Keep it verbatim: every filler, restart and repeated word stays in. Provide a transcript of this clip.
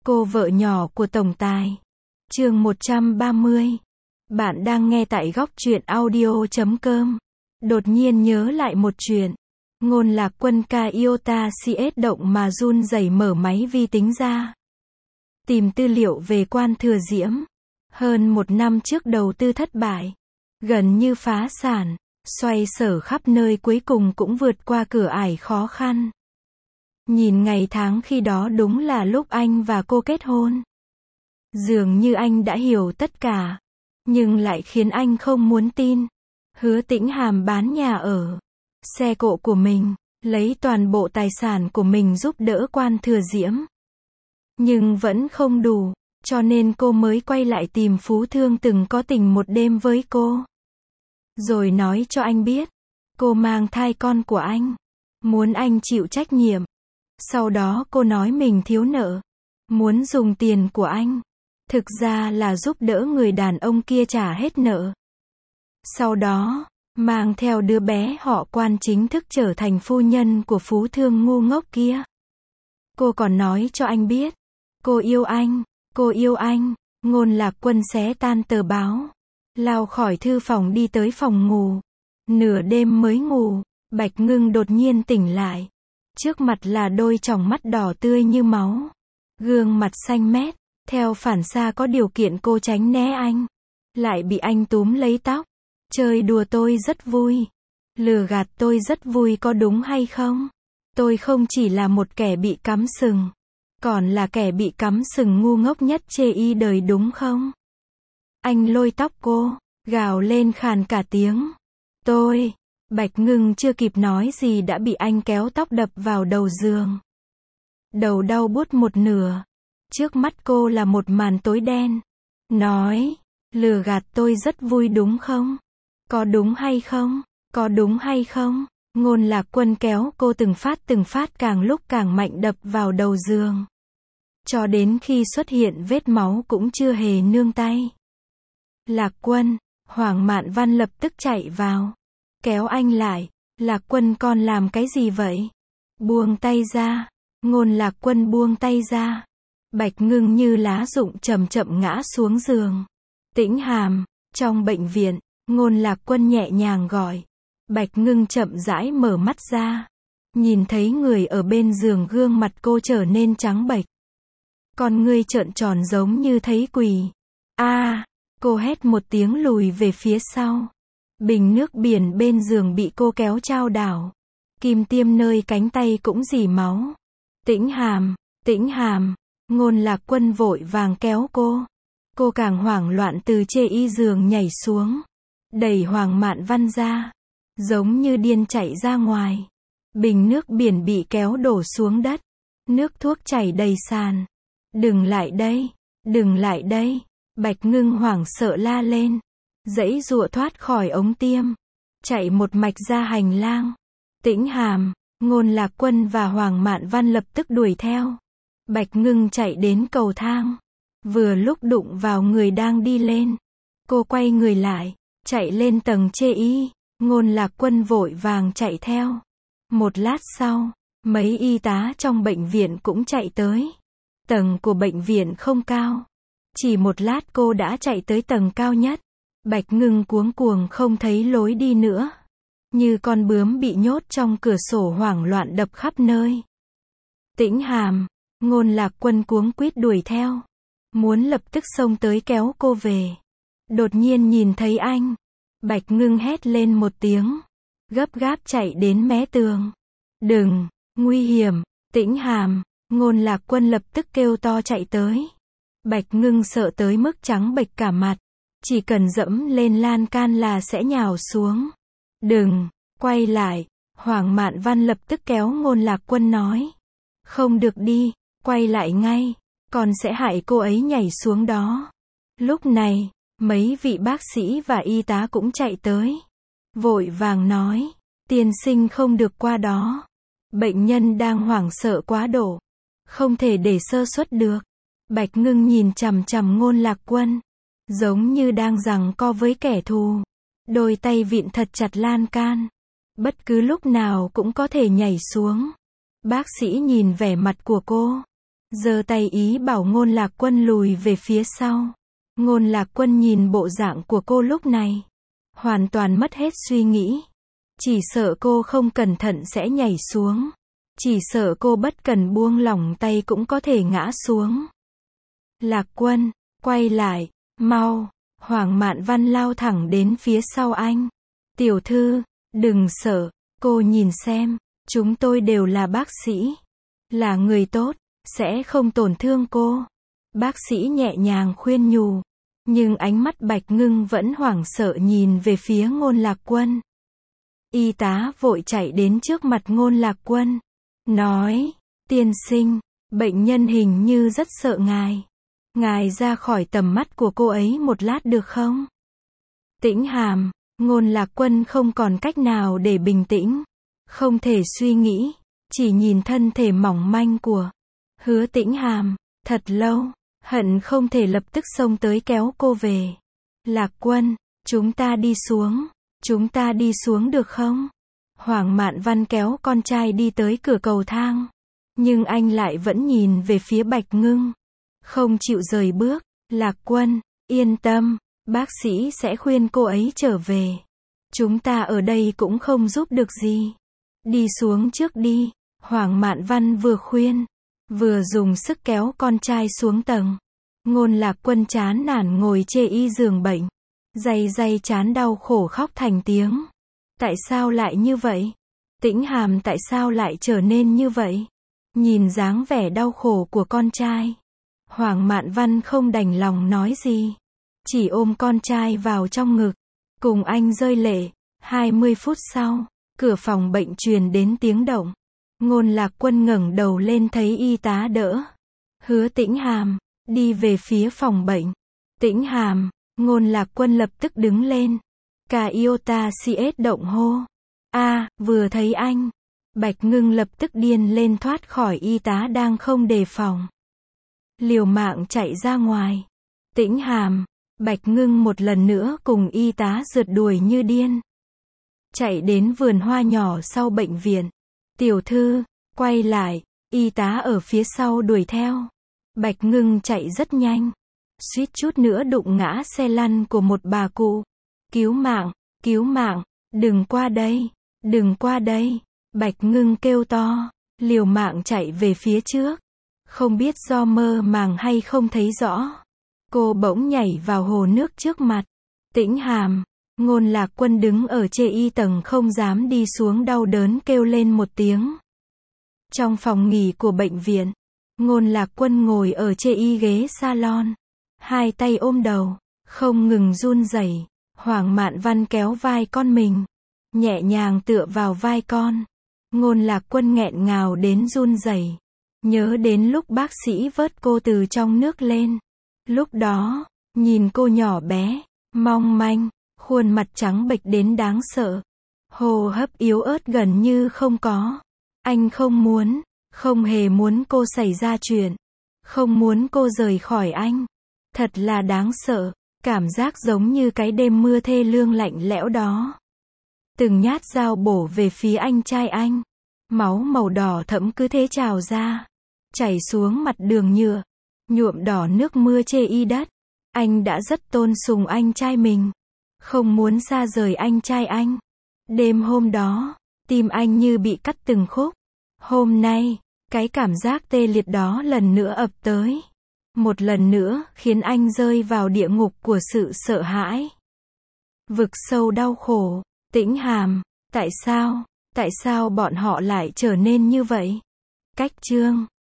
Cô vợ nhỏ của tổng tài. Chương một trăm ba mươi. Bạn đang nghe tại góc truyện audio chấm com. Đột nhiên nhớ lại một chuyện. Ngôn Lạc Quân ca iota cs động mà run rẩy mở máy vi tính ra. Tìm tư liệu về Quan Thừa Diễm. Hơn một năm trước đầu tư thất bại. Gần như phá sản. Xoay sở khắp nơi cuối cùng cũng vượt qua cửa ải khó khăn. Nhìn ngày tháng khi đó đúng là lúc anh và cô kết hôn. Dường như anh đã hiểu tất cả. Nhưng lại khiến anh không muốn tin. Hứa Tĩnh Hàm bán nhà ở, xe cộ của mình, lấy toàn bộ tài sản của mình giúp đỡ Quan Thừa Diễm. Nhưng vẫn không đủ, cho nên cô mới quay lại tìm Phú Thương từng có tình một đêm với cô. Rồi nói cho anh biết, cô mang thai con của anh, muốn anh chịu trách nhiệm. Sau đó cô nói mình thiếu nợ, muốn dùng tiền của anh, thực ra là giúp đỡ người đàn ông kia trả hết nợ. Sau đó, mang theo đứa bé họ Quan chính thức trở thành phu nhân của Phú Thương ngu ngốc kia. Cô còn nói cho anh biết, cô yêu anh, cô yêu anh. Ngôn Lạc Quân xé tan tờ báo, lao khỏi thư phòng đi tới phòng ngủ. Nửa đêm mới ngủ, Bạch Ngưng đột nhiên tỉnh lại. Trước mặt là đôi tròng mắt đỏ tươi như máu, gương mặt xanh mét. Theo phản xạ có điều kiện cô tránh né anh, lại bị anh túm lấy tóc. Chơi đùa tôi rất vui, lừa gạt tôi rất vui có đúng hay không? Tôi không chỉ là một kẻ bị cắm sừng, còn là kẻ bị cắm sừng ngu ngốc nhất chê y đời đúng không? Anh lôi tóc cô, gào lên khàn cả tiếng. Tôi, Bạch Ngưng chưa kịp nói gì đã bị anh kéo tóc đập vào đầu giường. Đầu đau buốt một nửa. Trước mắt cô là một màn tối đen. Nói, lừa gạt tôi rất vui đúng không? Có đúng hay không? Có đúng hay không? Ngôn Lạc Quân kéo cô từng phát từng phát càng lúc càng mạnh đập vào đầu giường. Cho đến khi xuất hiện vết máu cũng chưa hề nương tay. Lạc Quân, Hoàng Mạn Văn lập tức chạy vào. Kéo anh lại. Lạc Quân con làm cái gì vậy? Buông tay ra. Ngôn Lạc Quân buông tay ra. Bạch Ngưng như lá rụng chậm chậm ngã xuống giường. Tĩnh Hàm, trong bệnh viện, Ngôn Lạc Quân nhẹ nhàng gọi. Bạch Ngưng chậm rãi mở mắt ra. Nhìn thấy người ở bên giường gương mặt cô trở nên trắng bệch. Con ngươi trợn tròn giống như thấy quỷ. A, à, cô hét một tiếng lùi về phía sau. Bình nước biển bên giường bị cô kéo chao đảo. Kim tiêm nơi cánh tay cũng rỉ máu. Tĩnh Hàm, Tĩnh Hàm. Ngôn Lạc Quân vội vàng kéo cô. Cô càng hoảng loạn từ chê y giường nhảy xuống. Đẩy Hoàng Mạn Văn ra. Giống như điên chạy ra ngoài. Bình nước biển bị kéo đổ xuống đất. Nước thuốc chảy đầy sàn. Đừng lại đây, đừng lại đây. Bạch Ngưng hoảng sợ la lên. Giãy giụa thoát khỏi ống tiêm. Chạy một mạch ra hành lang. Tĩnh Hàm, Ngôn Lạc Quân và Hoàng Mạn Văn lập tức đuổi theo. Bạch Ngưng chạy đến cầu thang. Vừa lúc đụng vào người đang đi lên. Cô quay người lại, chạy lên tầng chê y. Ngôn Lạc Quân vội vàng chạy theo. Một lát sau, mấy y tá trong bệnh viện cũng chạy tới. Tầng của bệnh viện không cao. Chỉ một lát cô đã chạy tới tầng cao nhất. Bạch Ngưng cuống cuồng không thấy lối đi nữa. Như con bướm bị nhốt trong cửa sổ hoảng loạn đập khắp nơi. Tĩnh Hàm, Ngôn Lạc Quân cuống quýt đuổi theo. Muốn lập tức xông tới kéo cô về. Đột nhiên nhìn thấy anh. Bạch Ngưng hét lên một tiếng. Gấp gáp chạy đến mé tường. Đừng, nguy hiểm. Tĩnh Hàm, Ngôn Lạc Quân lập tức kêu to chạy tới. Bạch Ngưng sợ tới mức trắng bệch cả mặt. Chỉ cần dẫm lên lan can là sẽ nhào xuống. Đừng, quay lại. Hoàng Mạn Văn lập tức kéo Ngôn Lạc Quân nói. Không được đi. Quay lại ngay, còn sẽ hại cô ấy nhảy xuống đó. Lúc này, mấy vị bác sĩ và y tá cũng chạy tới. Vội vàng nói, tiên sinh không được qua đó. Bệnh nhân đang hoảng sợ quá độ. Không thể để sơ suất được. Bạch Ngưng nhìn chằm chằm Ngôn Lạc Quân. Giống như đang giằng co với kẻ thù. Đôi tay vịn thật chặt lan can. Bất cứ lúc nào cũng có thể nhảy xuống. Bác sĩ nhìn vẻ mặt của cô. giơ tay ý bảo Ngôn Lạc Quân lùi về phía sau. Ngôn Lạc Quân nhìn bộ dạng của cô lúc này, hoàn toàn mất hết suy nghĩ. Chỉ sợ cô không cẩn thận sẽ nhảy xuống. Chỉ sợ cô bất cần buông lỏng tay cũng có thể ngã xuống. Lạc Quân, quay lại, mau. Hoàng Mạn Văn lao thẳng đến phía sau anh. Tiểu thư, đừng sợ, cô nhìn xem, chúng tôi đều là bác sĩ, là người tốt, sẽ không tổn thương cô. Bác sĩ nhẹ nhàng khuyên nhủ, nhưng ánh mắt Bạch Ngưng vẫn hoảng sợ nhìn về phía Ngôn Lạc Quân. Y tá vội chạy đến trước mặt Ngôn Lạc Quân, nói, tiên sinh, bệnh nhân hình như rất sợ ngài. Ngài ra khỏi tầm mắt của cô ấy một lát được không? Tĩnh Hàm, Ngôn Lạc Quân không còn cách nào để bình tĩnh, không thể suy nghĩ, chỉ nhìn thân thể mỏng manh của Hứa Tĩnh Hàm, thật lâu, hận không thể lập tức xông tới kéo cô về. Lạc Quân, chúng ta đi xuống, chúng ta đi xuống được không? Hoàng Mạn Văn kéo con trai đi tới cửa cầu thang, nhưng anh lại vẫn nhìn về phía Bạch Ngưng, không chịu rời bước. Lạc Quân, yên tâm, bác sĩ sẽ khuyên cô ấy trở về. Chúng ta ở đây cũng không giúp được gì. Đi xuống trước đi. Hoàng Mạn Văn vừa khuyên, vừa dùng sức kéo con trai xuống tầng. Ngôn Lạc Quân chán nản ngồi chê y giường bệnh, day day chán đau khổ khóc thành tiếng. Tại sao lại như vậy? Tĩnh Hàm tại sao lại trở nên như vậy? Nhìn dáng vẻ đau khổ của con trai, Hoàng Mạn Văn không đành lòng nói gì, chỉ ôm con trai vào trong ngực, cùng anh rơi lệ. hai mươi phút sau, cửa phòng bệnh truyền đến tiếng động. Ngôn Lạc Quân ngẩng đầu lên thấy y tá đỡ Hứa Tĩnh Hàm, đi về phía phòng bệnh. Tĩnh Hàm, Ngôn Lạc Quân lập tức đứng lên. Cả iota cs động hô. A, vừa thấy anh. Bạch Ngưng lập tức điên lên thoát khỏi y tá đang không đề phòng, liều mạng chạy ra ngoài. Tĩnh Hàm, Bạch Ngưng một lần nữa cùng y tá rượt đuổi như điên, chạy đến vườn hoa nhỏ sau bệnh viện. Tiểu thư, quay lại. Y tá ở phía sau đuổi theo. Bạch Ngưng chạy rất nhanh, suýt chút nữa đụng ngã xe lăn của một bà cụ. Cứu mạng, cứu mạng, đừng qua đây, đừng qua đây. Bạch Ngưng kêu to, liều mạng chạy về phía trước. Không biết do mơ màng hay không thấy rõ, cô bỗng nhảy vào hồ nước trước mặt. Tĩnh Hàm, Ngôn Lạc Quân đứng ở chê y tầng không dám đi xuống, đau đớn kêu lên một tiếng. Trong phòng nghỉ của bệnh viện, Ngôn Lạc Quân ngồi ở chê y ghế salon, hai tay ôm đầu, không ngừng run rẩy. Hoàng Mạn Văn kéo vai con mình, nhẹ nhàng tựa vào vai con. Ngôn Lạc Quân nghẹn ngào đến run rẩy, nhớ đến lúc bác sĩ vớt cô từ trong nước lên. Lúc đó, nhìn cô nhỏ bé, mong manh, khuôn mặt trắng bệch đến đáng sợ, hô hấp yếu ớt gần như không có. Anh không muốn, không hề muốn cô xảy ra chuyện, không muốn cô rời khỏi anh. Thật là đáng sợ, cảm giác giống như cái đêm mưa thê lương lạnh lẽo đó. Từng nhát dao bổ về phía anh trai anh, máu màu đỏ thẫm cứ thế trào ra, chảy xuống mặt đường nhựa, nhuộm đỏ nước mưa chê y đất. Anh đã rất tôn sùng anh trai mình, không muốn xa rời anh trai anh. Đêm hôm đó, tim anh như bị cắt từng khúc. Hôm nay, cái cảm giác tê liệt đó lần nữa ập tới, một lần nữa khiến anh rơi vào địa ngục của sự sợ hãi, vực sâu đau khổ. Tĩnh Hàm, tại sao, tại sao bọn họ lại trở nên như vậy? Cách chương